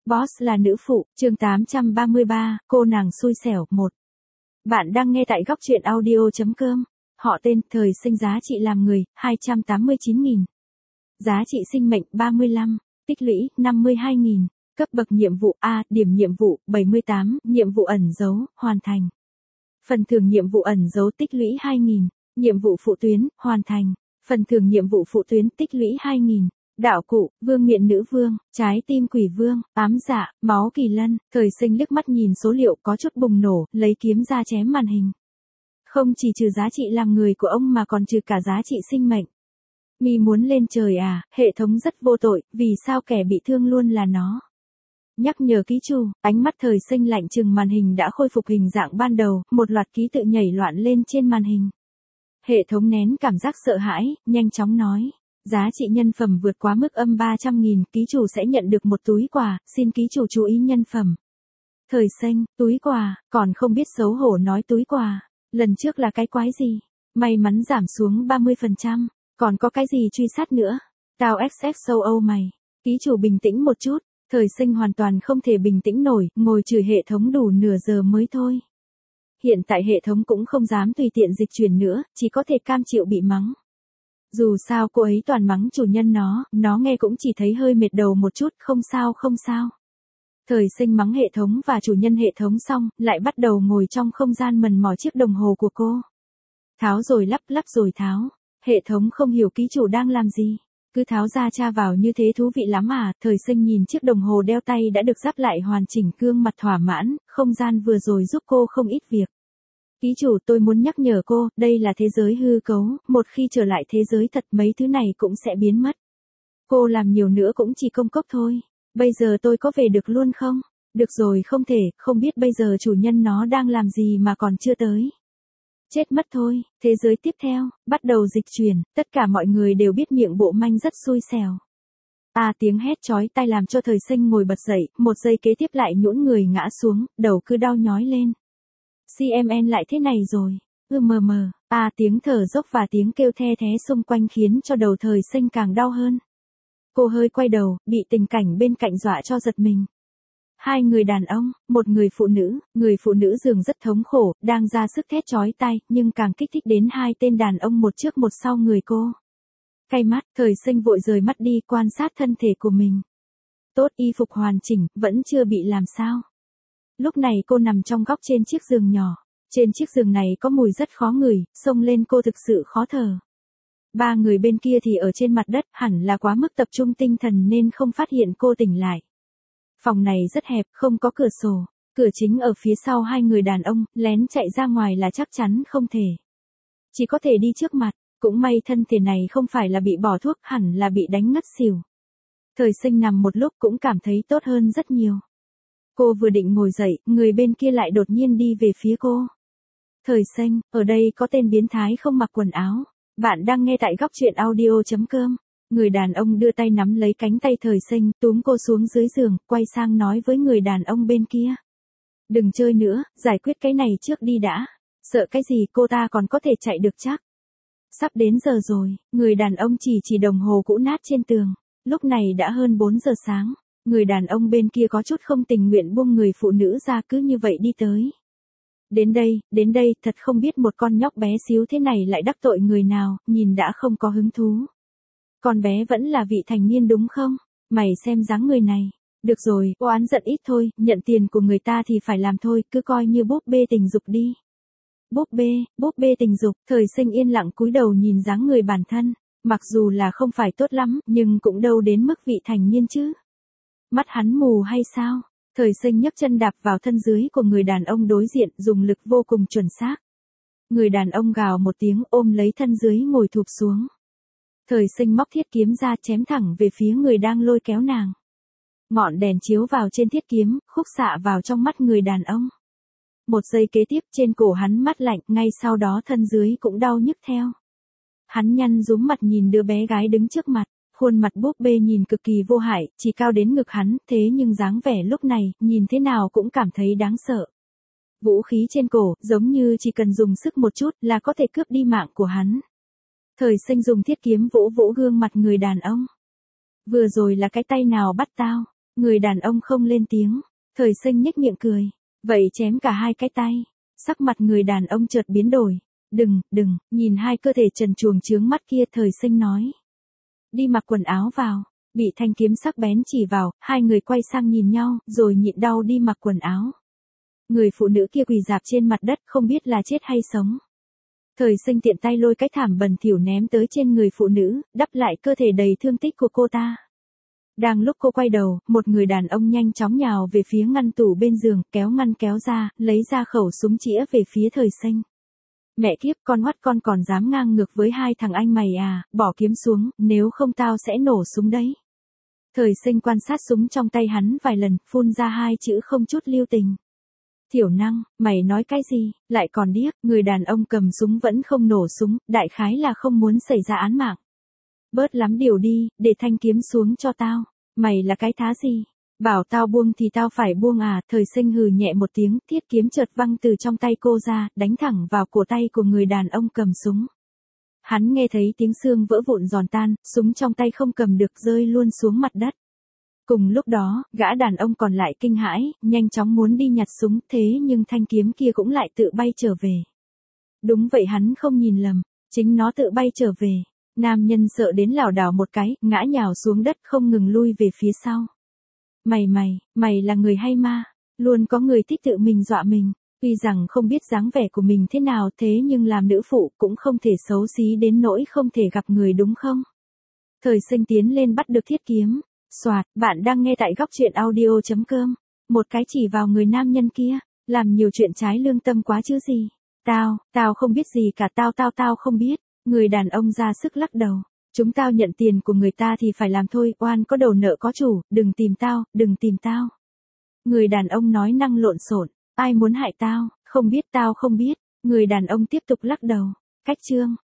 Boss là nữ phụ, chương 833, cô nàng xui xẻo, 1. Bạn đang nghe tại góc truyện audio.com. Họ tên, thời sinh, giá trị làm người, 289.000. Giá trị sinh mệnh, 35. Tích lũy, 52.000. Cấp bậc nhiệm vụ A, điểm nhiệm vụ, 78, nhiệm vụ ẩn dấu, hoàn thành. Phần thưởng nhiệm vụ ẩn dấu tích lũy 2.000. Nhiệm vụ phụ tuyến, hoàn thành. Phần thưởng nhiệm vụ phụ tuyến tích lũy 2.000. Đạo cụ, vương miện nữ vương, trái tim quỷ vương, ám dạ, máu kỳ lân. Thời sinh liếc mắt nhìn số liệu có chút bùng nổ, lấy kiếm ra chém màn hình. Không chỉ trừ giá trị làm người của ông mà còn trừ cả giá trị sinh mệnh. Mi muốn lên trời à, hệ thống rất vô tội, vì sao kẻ bị thương luôn là nó. Nhắc nhở ký chủ, ánh mắt thời sinh lạnh chừng màn hình đã khôi phục hình dạng ban đầu, một loạt ký tự nhảy loạn lên trên màn hình. Hệ thống nén cảm giác sợ hãi, nhanh chóng nói. Giá trị nhân phẩm vượt quá mức âm 300.000, ký chủ sẽ nhận được một túi quà, xin ký chủ chú ý nhân phẩm. Thời sinh, túi quà, còn không biết xấu hổ nói túi quà. Lần trước là cái quái gì? May mắn giảm xuống 30%, còn có cái gì truy sát nữa? Tao XXOO mày. Ký chủ bình tĩnh một chút, thời sinh hoàn toàn không thể bình tĩnh nổi, ngồi chửi hệ thống đủ nửa giờ mới thôi. Hiện tại hệ thống cũng không dám tùy tiện dịch chuyển nữa, chỉ có thể cam chịu bị mắng. Dù sao cô ấy toàn mắng chủ nhân nó nghe cũng chỉ thấy hơi mệt đầu một chút, không sao không sao. Thời sinh mắng hệ thống và chủ nhân hệ thống xong, lại bắt đầu ngồi trong không gian mần mò chiếc đồng hồ của cô. Tháo rồi lắp rồi tháo, hệ thống không hiểu ký chủ đang làm gì. Cứ tháo ra tra vào như thế thú vị lắm à, thời sinh nhìn chiếc đồng hồ đeo tay đã được ráp lại hoàn chỉnh, gương mặt thỏa mãn, không gian vừa rồi giúp cô không ít việc. Ký chủ, tôi muốn nhắc nhở cô, đây là thế giới hư cấu, một khi trở lại thế giới thật mấy thứ này cũng sẽ biến mất. Cô làm nhiều nữa cũng chỉ công cốc thôi. Bây giờ tôi có về được luôn không? Được rồi, không thể, không biết bây giờ chủ nhân nó đang làm gì mà còn chưa tới. Chết mất thôi. Thế giới tiếp theo, bắt đầu dịch chuyển, tất cả mọi người đều biết miệng bộ manh rất xui xẻo. Tiếng hét chói tai làm cho thời sinh ngồi bật dậy, một giây kế tiếp lại nhũn người ngã xuống, đầu cứ đau nhói lên. CMN lại thế này rồi. Tiếng thở dốc và tiếng kêu the thé xung quanh khiến cho đầu thời sinh càng đau hơn. Cô hơi quay đầu, bị tình cảnh bên cạnh dọa cho giật mình. Hai người đàn ông, một người phụ nữ dường rất thống khổ, đang ra sức thét chói tai, nhưng càng kích thích đến hai tên đàn ông một trước một sau người cô. Cay mắt, thời sinh vội rời mắt đi quan sát thân thể của mình. Tốt, y phục hoàn chỉnh, vẫn chưa bị làm sao. Lúc này cô nằm trong góc trên chiếc giường nhỏ. Trên chiếc giường này có mùi rất khó ngửi, xông lên cô thực sự khó thở. Ba người bên kia thì ở trên mặt đất, hẳn là quá mức tập trung tinh thần nên không phát hiện cô tỉnh lại. Phòng này rất hẹp, không có cửa sổ. Cửa chính ở phía sau hai người đàn ông, lén chạy ra ngoài là chắc chắn không thể. Chỉ có thể đi trước mặt, cũng may thân thể này không phải là bị bỏ thuốc, hẳn là bị đánh ngất xỉu. Thời sinh nằm một lúc cũng cảm thấy tốt hơn rất nhiều. Cô vừa định ngồi dậy, người bên kia lại đột nhiên đi về phía cô. Thời sinh, ở đây có tên biến thái không mặc quần áo. Bạn đang nghe tại góc truyện audio.com. Người đàn ông đưa tay nắm lấy cánh tay thời sinh, túm cô xuống dưới giường, quay sang nói với người đàn ông bên kia. Đừng chơi nữa, giải quyết cái này trước đi đã. Sợ cái gì, cô ta còn có thể chạy được chắc. Sắp đến giờ rồi, người đàn ông chỉ đồng hồ cũ nát trên tường. Lúc này đã hơn 4 giờ sáng. Người đàn ông bên kia có chút không tình nguyện buông người phụ nữ ra, cứ như vậy đi tới. Đến đây, thật không biết một con nhóc bé xíu thế này lại đắc tội người nào, nhìn đã không có hứng thú. Con bé vẫn là vị thành niên đúng không? Mày xem dáng người này. Được rồi, oán giận ít thôi, nhận tiền của người ta thì phải làm thôi, cứ coi như búp bê tình dục đi. Búp bê tình dục, thời sinh yên lặng cúi đầu nhìn dáng người bản thân, mặc dù là không phải tốt lắm, nhưng cũng đâu đến mức vị thành niên chứ. Mắt hắn mù hay sao? Thời sinh nhấc chân đạp vào thân dưới của người đàn ông đối diện, dùng lực vô cùng chuẩn xác. Người đàn ông gào một tiếng, ôm lấy thân dưới ngồi thụp xuống. Thời sinh móc thiết kiếm ra, chém thẳng về phía người đang lôi kéo nàng. Ngọn đèn chiếu vào trên thiết kiếm, khúc xạ vào trong mắt người đàn ông. Một giây kế tiếp, trên cổ hắn mát lạnh, ngay sau đó thân dưới cũng đau nhức theo. Hắn nhăn rúm mặt nhìn đứa bé gái đứng trước mặt. Khuôn mặt búp bê nhìn cực kỳ vô hại, chỉ cao đến ngực hắn, thế nhưng dáng vẻ lúc này, nhìn thế nào cũng cảm thấy đáng sợ. Vũ khí trên cổ, giống như chỉ cần dùng sức một chút là có thể cướp đi mạng của hắn. Thời sinh dùng thiết kiếm vỗ gương mặt người đàn ông. Vừa rồi là cái tay nào bắt tao? Người đàn ông không lên tiếng. Thời Sinh nhếch miệng cười. Vậy chém cả hai cái tay. Sắc mặt người đàn ông chợt biến đổi. Đừng, nhìn hai cơ thể trần truồng trướng mắt kia, Thời Sinh nói. Đi mặc quần áo vào. Bị thanh kiếm sắc bén chỉ vào, hai người quay sang nhìn nhau, rồi nhịn đau đi mặc quần áo. Người phụ nữ kia quỳ rạp trên mặt đất, không biết là chết hay sống. Thời Sinh tiện tay lôi cái thảm bẩn thỉu ném tới trên người phụ nữ, đắp lại cơ thể đầy thương tích của cô ta. Đang lúc cô quay đầu, một người đàn ông nhanh chóng nhào về phía ngăn tủ bên giường, kéo ngăn kéo ra, lấy ra khẩu súng chĩa về phía Thời Sinh. Mẹ kiếp, con hoắt con còn dám ngang ngược với hai thằng anh mày à, bỏ kiếm xuống, nếu không tao sẽ nổ súng đấy. Thời Sinh quan sát súng trong tay hắn vài lần, phun ra hai chữ không chút lưu tình. Thiểu năng, mày nói cái gì, lại còn điếc, người đàn ông cầm súng vẫn không nổ súng, đại khái là không muốn xảy ra án mạng. Bớt lắm điều đi, để thanh kiếm xuống cho tao. Mày là cái thá gì? Bảo tao buông thì tao phải buông à? Thời Sinh hừ nhẹ một tiếng, thiết kiếm chợt văng từ trong tay cô ra, đánh thẳng vào cổ tay của người đàn ông cầm súng. Hắn nghe thấy tiếng xương vỡ vụn giòn tan, súng trong tay không cầm được rơi luôn xuống mặt đất. Cùng lúc đó, gã đàn ông còn lại kinh hãi, nhanh chóng muốn đi nhặt súng, thế nhưng thanh kiếm kia cũng lại tự bay trở về. Đúng vậy, hắn không nhìn lầm, chính nó tự bay trở về. Nam nhân sợ đến lảo đảo một cái, ngã nhào xuống đất không ngừng lui về phía sau. Mày là người hay ma? Luôn có người thích tự mình dọa mình. Tuy rằng không biết dáng vẻ của mình thế nào, thế nhưng làm nữ phụ cũng không thể xấu xí đến nỗi không thể gặp người, đúng không? Thời Sinh tiến lên bắt được thiết kiếm. Soạt, bạn đang nghe tại góc truyện audio.com. Một cái chỉ vào người nam nhân kia, làm nhiều chuyện trái lương tâm quá chứ gì. Tao không biết gì cả, tao không biết. Người đàn ông ra sức lắc đầu. Chúng tao nhận tiền của người ta thì phải làm thôi, oan có đầu nợ có chủ, đừng tìm tao. Người đàn ông nói năng lộn xộn, ai muốn hại tao, không biết. Người đàn ông tiếp tục lắc đầu. Cách chương